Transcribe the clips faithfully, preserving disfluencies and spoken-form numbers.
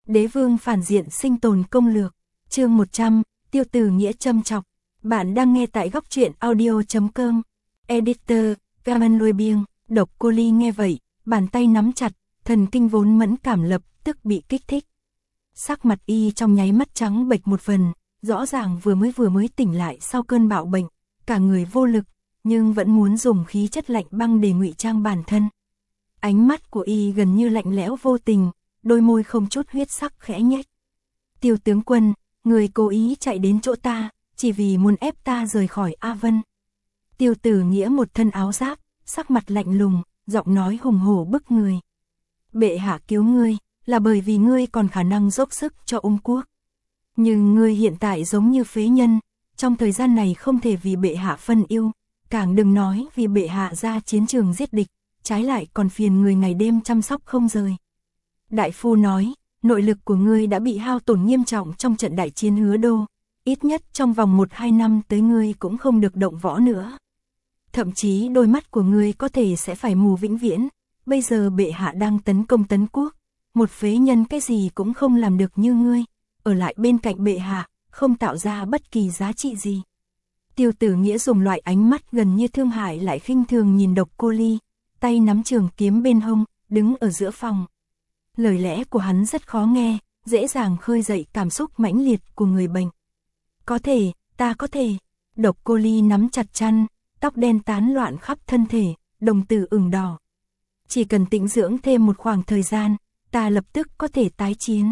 Đế vương phản diện sinh tồn công lược, chương một trăm, tiêu từ nghĩa châm chọc. Bạn đang nghe tại góc truyện audio chấm com. Editor, Gaman Lôi Biêng. Độc Cô Ly nghe vậy, bàn tay nắm chặt, thần kinh vốn mẫn cảm lập tức bị kích thích. Sắc mặt y trong nháy mắt trắng bệch một phần, rõ ràng vừa mới vừa mới tỉnh lại sau cơn bạo bệnh, cả người vô lực, nhưng vẫn muốn dùng khí chất lạnh băng để ngụy trang bản thân. Ánh mắt của y gần như lạnh lẽo vô tình, đôi môi không chút huyết sắc khẽ nhếch. Tiêu tướng quân, người cố ý chạy đến chỗ ta, chỉ vì muốn ép ta rời khỏi A Vân. Tiêu Tử Nghĩa một thân áo giáp, sắc mặt lạnh lùng, giọng nói hùng hổ bức người. Bệ hạ cứu ngươi, là bởi vì ngươi còn khả năng dốc sức cho Ung quốc. Nhưng ngươi hiện tại giống như phế nhân, trong thời gian này không thể vì bệ hạ phân yêu, càng đừng nói vì bệ hạ ra chiến trường giết địch, trái lại còn phiền người ngày đêm chăm sóc không rời. Đại phu nói, nội lực của ngươi đã bị hao tổn nghiêm trọng trong trận đại chiến Hứa Đô, ít nhất trong vòng một hai năm tới ngươi cũng không được động võ nữa. Thậm chí đôi mắt của ngươi có thể sẽ phải mù vĩnh viễn, bây giờ bệ hạ đang tấn công Tấn quốc, một phế nhân cái gì cũng không làm được như ngươi, ở lại bên cạnh bệ hạ, không tạo ra bất kỳ giá trị gì. Tiêu Tử Nghĩa dùng loại ánh mắt gần như thương hại lại khinh thường nhìn Độc Cô Ly, tay nắm trường kiếm bên hông, đứng ở giữa phòng. Lời lẽ của hắn rất khó nghe, dễ dàng khơi dậy cảm xúc mãnh liệt của người bệnh. Có thể, ta có thể. Độc Cô Ly nắm chặt chăn, tóc đen tán loạn khắp thân thể, đồng tử ửng đỏ. Chỉ cần tĩnh dưỡng thêm một khoảng thời gian, ta lập tức có thể tái chiến.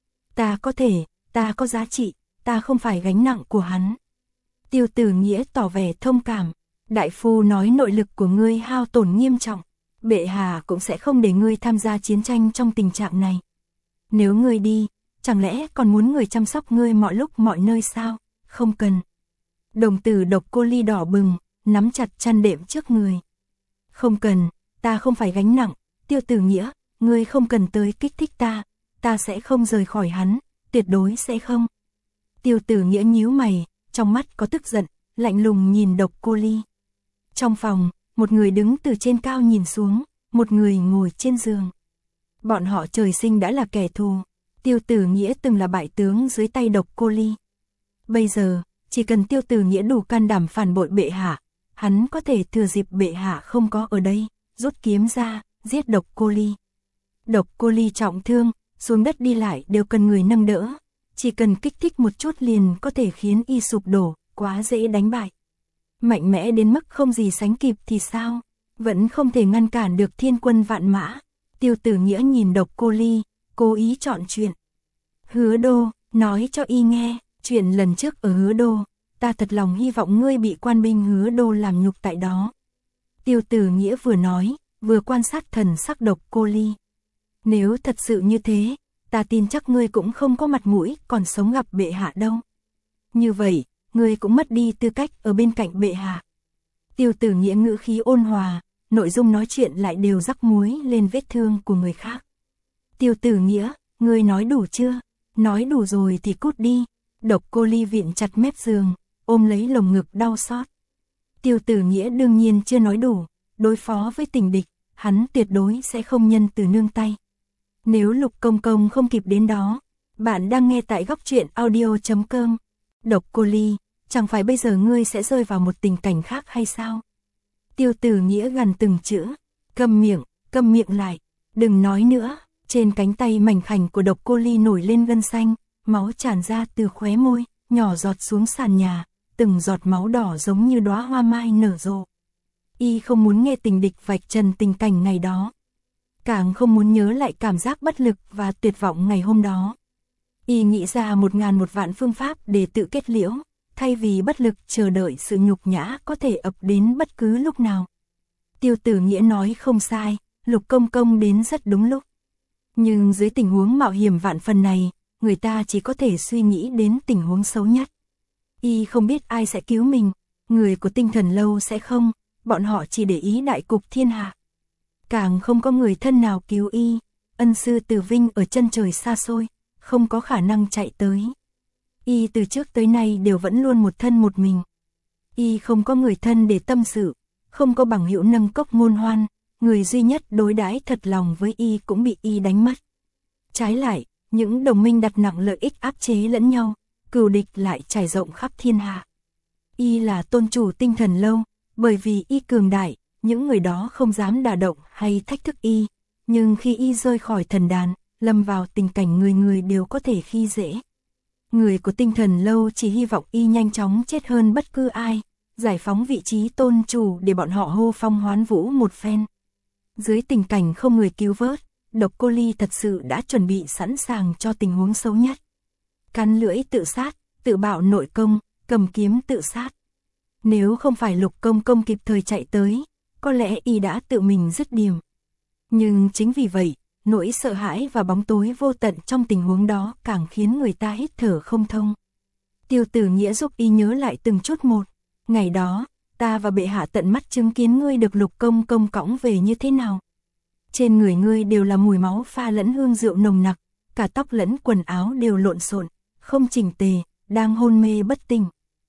Ta có thể, ta có giá trị, ta không phải gánh nặng của hắn. Tiêu Tử Nghĩa tỏ vẻ thông cảm. Đại phu nói nội lực của ngươi hao tổn nghiêm trọng, bệ hạ cũng sẽ không để ngươi tham gia chiến tranh trong tình trạng này. Nếu ngươi đi, chẳng lẽ còn muốn người chăm sóc ngươi mọi lúc mọi nơi sao? Không cần. Đồng tử Độc Cô Ly đỏ bừng, nắm chặt chăn đệm trước người. Không cần, ta không phải gánh nặng. Tiêu Tử Nghĩa, ngươi không cần tới kích thích ta, ta sẽ không rời khỏi hắn, tuyệt đối sẽ không. Tiêu Tử Nghĩa nhíu mày, trong mắt có tức giận, lạnh lùng nhìn Độc Cô Ly. Trong phòng, một người đứng từ trên cao nhìn xuống, một người ngồi trên giường. Bọn họ trời sinh đã là kẻ thù. Tiêu Tử Nghĩa từng là bại tướng dưới tay Độc Cô Ly. Bây giờ, chỉ cần Tiêu Tử Nghĩa đủ can đảm phản bội bệ hạ, hắn có thể thừa dịp bệ hạ không có ở đây, rút kiếm ra, giết Độc Cô Ly. Độc Cô Ly trọng thương, xuống đất đi lại đều cần người nâng đỡ. Chỉ cần kích thích một chút liền có thể khiến y sụp đổ, quá dễ đánh bại. Mạnh mẽ đến mức không gì sánh kịp thì sao? Vẫn không thể ngăn cản được thiên quân vạn mã. Tiêu Tử Nghĩa nhìn Độc Cô Ly, cố ý chọn chuyện. Hứa Đô, nói cho y nghe, chuyện lần trước ở Hứa Đô, ta thật lòng hy vọng ngươi bị quan binh Hứa Đô làm nhục tại đó. Tiêu Tử Nghĩa vừa nói, vừa quan sát thần sắc Độc Cô Ly. Nếu thật sự như thế, ta tin chắc ngươi cũng không có mặt mũi còn sống gặp bệ hạ đâu. Như vậy, ngươi cũng mất đi tư cách ở bên cạnh bệ hạ. Tiêu Tử Nghĩa ngữ khí ôn hòa, nội dung nói chuyện lại đều rắc muối lên vết thương của người khác. Tiêu Tử Nghĩa, ngươi nói đủ chưa? Nói đủ rồi thì cút đi. Độc Cô Ly viện chặt mép giường, ôm lấy lồng ngực đau xót. Tiêu Tử Nghĩa đương nhiên chưa nói đủ, đối phó với tình địch, hắn tuyệt đối sẽ không nhân từ nương tay. Nếu Lục Công Công không kịp đến đó, bạn đang nghe tại góc truyện audio chấm com. Độc Cô Ly, chẳng phải bây giờ ngươi sẽ rơi vào một tình cảnh khác hay sao? Tiêu Tử Nghĩa gần từng chữ, câm miệng, câm miệng lại, đừng nói nữa. Trên cánh tay mảnh khảnh của Độc Cô Ly nổi lên gân xanh, máu tràn ra từ khóe môi, nhỏ giọt xuống sàn nhà, từng giọt máu đỏ giống như đóa hoa mai nở rộ. Y không muốn nghe tình địch vạch trần tình cảnh ngày đó, càng không muốn nhớ lại cảm giác bất lực và tuyệt vọng ngày hôm đó. Y nghĩ ra một ngàn một vạn phương pháp để tự kết liễu, thay vì bất lực chờ đợi sự nhục nhã có thể ập đến bất cứ lúc nào. Tiêu Tử Nghĩa nói không sai, Lục Công Công đến rất đúng lúc. Nhưng dưới tình huống mạo hiểm vạn phần này, người ta chỉ có thể suy nghĩ đến tình huống xấu nhất. Y không biết ai sẽ cứu mình, người của Tinh Thần Lâu sẽ không, bọn họ chỉ để ý đại cục thiên hạ. Càng không có người thân nào cứu y, ân sư Từ Vinh ở chân trời xa xôi, không có khả năng chạy tới. Y từ trước tới nay đều vẫn luôn một thân một mình. Y không có người thân để tâm sự, không có bằng hữu nâng cốc ngôn hoan, người duy nhất đối đãi thật lòng với y cũng bị y đánh mất. Trái lại, những đồng minh đặt nặng lợi ích áp chế lẫn nhau, cừu địch lại trải rộng khắp thiên hạ. Y là tôn chủ tinh thần lâu, bởi vì Y cường đại, những người đó không dám đả động hay thách thức Y, nhưng khi Y rơi khỏi thần đàn, lâm vào tình cảnh người người đều có thể khi dễ. Người của tinh thần lâu chỉ hy vọng Y nhanh chóng chết hơn bất cứ ai, giải phóng vị trí tôn chủ để bọn họ hô phong hoán vũ một phen. Dưới tình cảnh không người cứu vớt, Độc Cô Ly thật sự đã chuẩn bị sẵn sàng cho tình huống xấu nhất. Cắn lưỡi tự sát, tự bạo nội công, cầm kiếm tự sát. Nếu không phải Lục Công Công kịp thời chạy tới, có lẽ Y đã tự mình dứt điểm. Nhưng chính vì vậy, nỗi sợ hãi và bóng tối vô tận trong tình huống đó càng khiến người ta hít thở không thông. Tiêu Tử Nghĩa giúp Y nhớ lại từng chút một. Ngày đó, ta và bệ hạ tận mắt chứng kiến ngươi được Lục Công Công cõng về như thế nào. Trên người ngươi đều là mùi máu pha lẫn hương rượu nồng nặc, cả tóc lẫn quần áo đều lộn xộn, không chỉnh tề, đang hôn mê bất tỉnh.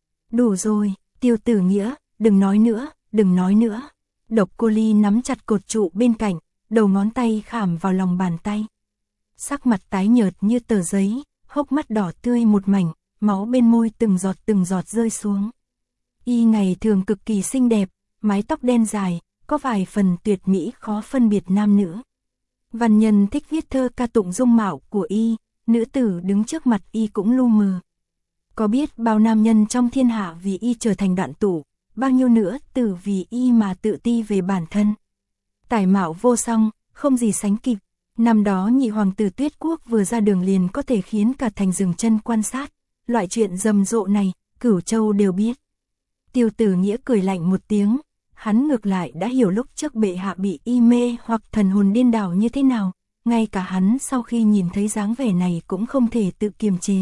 Đủ rồi, Tiêu Tử Nghĩa, đừng nói nữa, đừng nói nữa. Độc Cô Ly nắm chặt cột trụ bên cạnh, đầu ngón tay khảm vào lòng bàn tay. Sắc mặt tái nhợt như tờ giấy, hốc mắt đỏ tươi một mảnh, máu bên môi từng giọt từng giọt rơi xuống. Y ngày thường cực kỳ xinh đẹp, mái tóc đen dài, có vài phần tuyệt mỹ khó phân biệt nam nữ. Văn nhân thích viết thơ ca tụng dung mạo của Y, nữ tử đứng trước mặt Y cũng lu mờ. Có biết bao nam nhân trong thiên hạ vì Y trở thành đoạn tủ, bao nhiêu nữa tử vì Y mà tự ti về bản thân. Tài mạo vô song, không gì sánh kịp. Năm đó nhị hoàng tử Tuyết Quốc vừa ra đường liền có thể khiến cả thành dừng chân quan sát. Loại chuyện rầm rộ này, Cửu Châu đều biết. Tiêu Tử Nghĩa cười lạnh một tiếng, hắn ngược lại đã hiểu lúc trước bệ hạ bị Y mê hoặc thần hồn điên đảo như thế nào, ngay cả hắn sau khi nhìn thấy dáng vẻ này cũng không thể tự kiềm chế.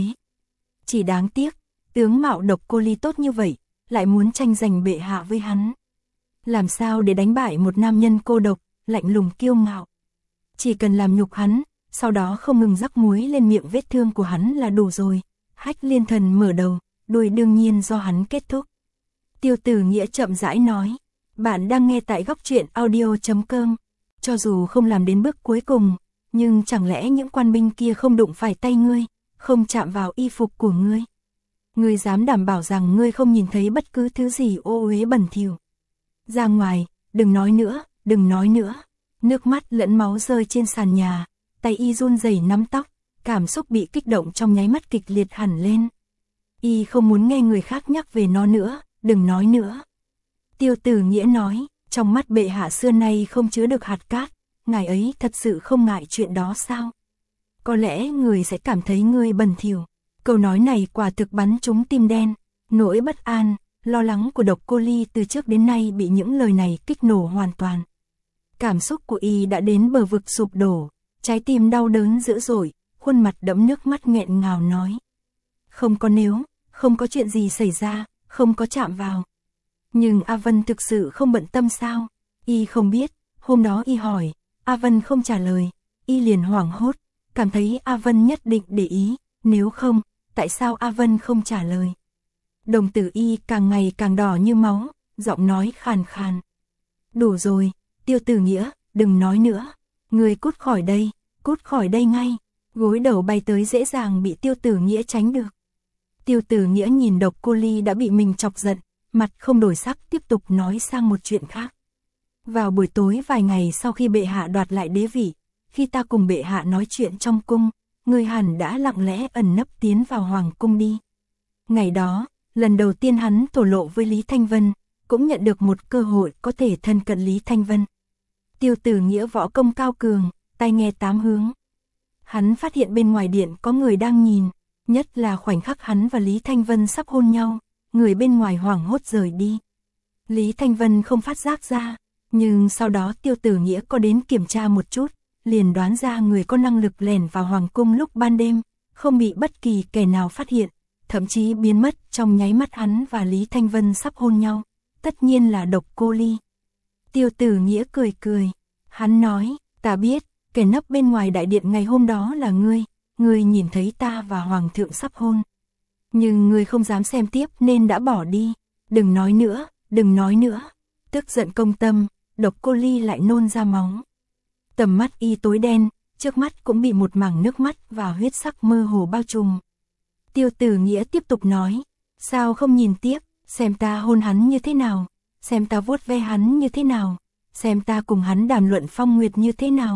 Chỉ đáng tiếc, tướng mạo Độc Cô Ly tốt như vậy, lại muốn tranh giành bệ hạ với hắn. Làm sao để đánh bại một nam nhân cô độc, lạnh lùng kiêu ngạo. Chỉ cần làm nhục hắn, sau đó không ngừng rắc muối lên miệng vết thương của hắn là đủ rồi. Hách Liên Thần mở đầu, đuôi đương nhiên do hắn kết thúc. Tiêu Tử Nghĩa chậm rãi nói, bạn đang nghe tại góc truyện audio chấm com. Cho dù không làm đến bước cuối cùng, nhưng chẳng lẽ những quan binh kia không đụng phải tay ngươi, không chạm vào y phục của ngươi? Ngươi dám đảm bảo rằng ngươi không nhìn thấy bất cứ thứ gì ô uế bẩn thỉu? Ra ngoài, đừng nói nữa, đừng nói nữa. Nước mắt lẫn máu rơi trên sàn nhà, tay Y run rẩy nắm tóc, cảm xúc bị kích động trong nháy mắt kịch liệt hẳn lên. Y không muốn nghe người khác nhắc về nó nữa, đừng nói nữa. Tiêu Tử Nghĩa nói, trong mắt bệ hạ xưa nay không chứa được hạt cát, ngài ấy thật sự không ngại chuyện đó sao? Có lẽ người sẽ cảm thấy ngươi bẩn thỉu. Câu nói này quả thực bắn trúng tim đen, nỗi bất an, lo lắng của Độc Cô Ly từ trước đến nay bị những lời này kích nổ hoàn toàn. Cảm xúc của Y đã đến bờ vực sụp đổ, trái tim đau đớn dữ dội, khuôn mặt đẫm nước mắt nghẹn ngào nói. Không có nếu, không có chuyện gì xảy ra, không có chạm vào. Nhưng A Vân thực sự không bận tâm sao? Y không biết, hôm đó Y hỏi, A Vân không trả lời, Y liền hoảng hốt, cảm thấy A Vân nhất định để ý, nếu không, tại sao A Vân không trả lời? Đồng tử Y càng ngày càng đỏ như máu, giọng nói khàn khàn. Đủ rồi, Tiêu Tử Nghĩa, đừng nói nữa, người cút khỏi đây, cút khỏi đây ngay. Gối đầu bay tới dễ dàng bị Tiêu Tử Nghĩa tránh được. Tiêu Tử Nghĩa nhìn Độc Cô Ly đã bị mình chọc giận, mặt không đổi sắc tiếp tục nói sang một chuyện khác. Vào buổi tối vài ngày sau khi bệ hạ đoạt lại đế vị, khi ta cùng bệ hạ nói chuyện trong cung, người hẳn đã lặng lẽ ẩn nấp tiến vào hoàng cung đi. Ngày đó, lần đầu tiên hắn thổ lộ với Lý Thanh Vân, cũng nhận được một cơ hội có thể thân cận Lý Thanh Vân. Tiêu Tử Nghĩa võ công cao cường, tai nghe tám hướng. Hắn phát hiện bên ngoài điện có người đang nhìn, nhất là khoảnh khắc hắn và Lý Thanh Vân sắp hôn nhau, người bên ngoài hoảng hốt rời đi. Lý Thanh Vân không phát giác ra, nhưng sau đó Tiêu Tử Nghĩa có đến kiểm tra một chút, liền đoán ra người có năng lực lẻn vào hoàng cung lúc ban đêm, không bị bất kỳ kẻ nào phát hiện, thậm chí biến mất trong nháy mắt hắn và Lý Thanh Vân sắp hôn nhau, tất nhiên là Độc Cô Ly. Tiêu Tử Nghĩa cười cười, hắn nói, ta biết, kẻ nấp bên ngoài đại điện ngày hôm đó là ngươi, ngươi nhìn thấy ta và hoàng thượng sắp hôn. Nhưng ngươi không dám xem tiếp nên đã bỏ đi, đừng nói nữa, đừng nói nữa. Tức giận công tâm, Độc Cô Ly lại nôn ra máu. Tầm mắt Y tối đen, trước mắt cũng bị một mảng nước mắt và huyết sắc mơ hồ bao trùm. Tiêu Tử Nghĩa tiếp tục nói, sao không nhìn tiếp, xem ta hôn hắn như thế nào, xem ta vuốt ve hắn như thế nào, xem ta cùng hắn đàm luận phong nguyệt như thế nào.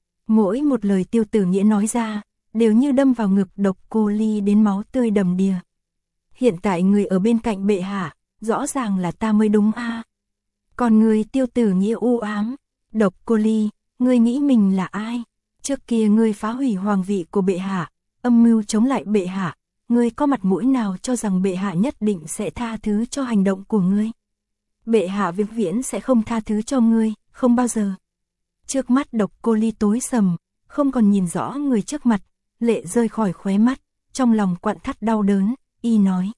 Mỗi một lời Tiêu Tử Nghĩa nói ra, đều như đâm vào ngực Độc Cô Ly đến máu tươi đầm đìa. Hiện tại người ở bên cạnh bệ hạ, rõ ràng là ta mới đúng a. À. Còn người Tiêu Tử Nghĩa u ám, Độc Cô Ly, ngươi nghĩ mình là ai? Trước kia ngươi phá hủy hoàng vị của bệ hạ, âm mưu chống lại bệ hạ, ngươi có mặt mũi nào cho rằng bệ hạ nhất định sẽ tha thứ cho hành động của ngươi? Bệ hạ vĩnh viễn sẽ không tha thứ cho ngươi, không bao giờ. Trước mắt Độc Cô Ly tối sầm, không còn nhìn rõ người trước mặt, lệ rơi khỏi khóe mắt, trong lòng quặn thắt đau đớn, y nói.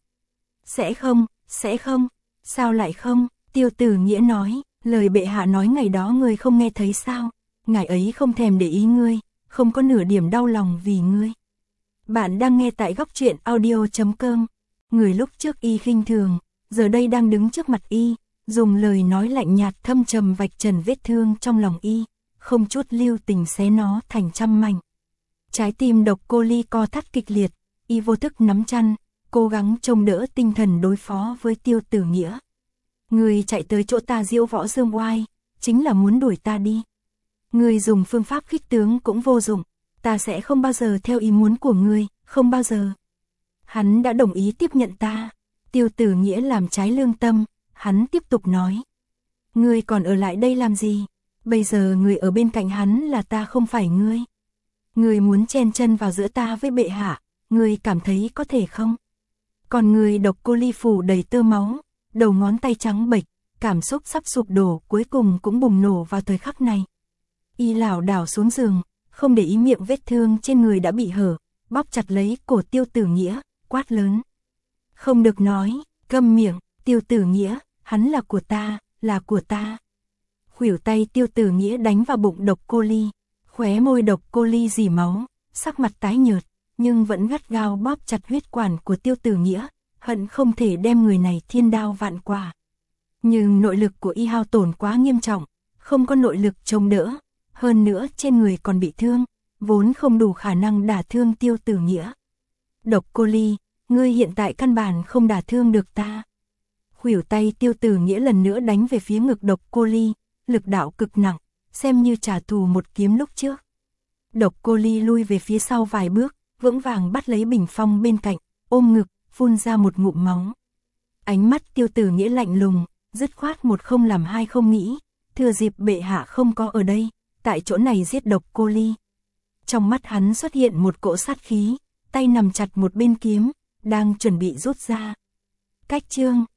Sẽ không, sẽ không, sao lại không? Tiêu Tử Nghĩa nói, lời bệ hạ nói ngày đó ngươi không nghe thấy sao? Ngài ấy không thèm để ý ngươi, không có nửa điểm đau lòng vì ngươi. Bạn đang nghe tại góc truyện audio chấm com. Người lúc trước y khinh thường, giờ đây đang đứng trước mặt y, dùng lời nói lạnh nhạt thâm trầm vạch trần vết thương trong lòng y, không chút lưu tình xé nó thành trăm mảnh. Trái tim Độc Cô Ly co thắt kịch liệt, y vô thức nắm chăn, cố gắng trông đỡ tinh thần đối phó với Tiêu Tử Nghĩa. Người chạy tới chỗ ta diễu võ dương oai, chính là muốn đuổi ta đi. Người dùng phương pháp khích tướng cũng vô dụng, ta sẽ không bao giờ theo ý muốn của ngươi, không bao giờ. Hắn đã đồng ý tiếp nhận ta. Tiêu Tử Nghĩa làm trái lương tâm, hắn tiếp tục nói. Ngươi còn ở lại đây làm gì? Bây giờ người ở bên cạnh hắn là ta không phải ngươi. Ngươi muốn chen chân vào giữa ta với bệ hạ, ngươi cảm thấy có thể không? Còn người Độc Cô Ly phủ đầy tơ máu, đầu ngón tay trắng bệch, cảm xúc sắp sụp đổ cuối cùng cũng bùng nổ vào thời khắc này. Y lảo đảo xuống giường, không để ý miệng vết thương trên người đã bị hở, bóp chặt lấy cổ Tiêu Tử Nghĩa, quát lớn. Không được nói, câm miệng, Tiêu Tử Nghĩa, hắn là của ta, là của ta. Khuỷu tay Tiêu Tử Nghĩa đánh vào bụng Độc Cô Ly, khóe môi Độc Cô Ly rỉ máu, sắc mặt tái nhợt, nhưng vẫn gắt gao bóp chặt huyết quản của Tiêu Tử Nghĩa, hận không thể đem người này thiên đao vạn quả. Nhưng nội lực của y hao tổn quá nghiêm trọng, không có nội lực chống đỡ, hơn nữa trên người còn bị thương, vốn không đủ khả năng đả thương Tiêu Tử Nghĩa. Độc Cô Ly, ngươi hiện tại căn bản không đả thương được ta. Khuỷu tay Tiêu Tử Nghĩa lần nữa đánh về phía ngực Độc Cô Ly, lực đạo cực nặng, xem như trả thù một kiếm lúc trước. Độc Cô Ly lui về phía sau vài bước, vững vàng bắt lấy bình phong bên cạnh, ôm ngực, phun ra một ngụm máu. Ánh mắt Tiêu Tử Nghĩa lạnh lùng, dứt khoát một không làm hai không nghĩ, thừa dịp bệ hạ không có ở đây, tại chỗ này giết Độc Cô Ly. Trong mắt hắn xuất hiện một cỗ sát khí, tay nằm chặt một bên kiếm, đang chuẩn bị rút ra. Cách chương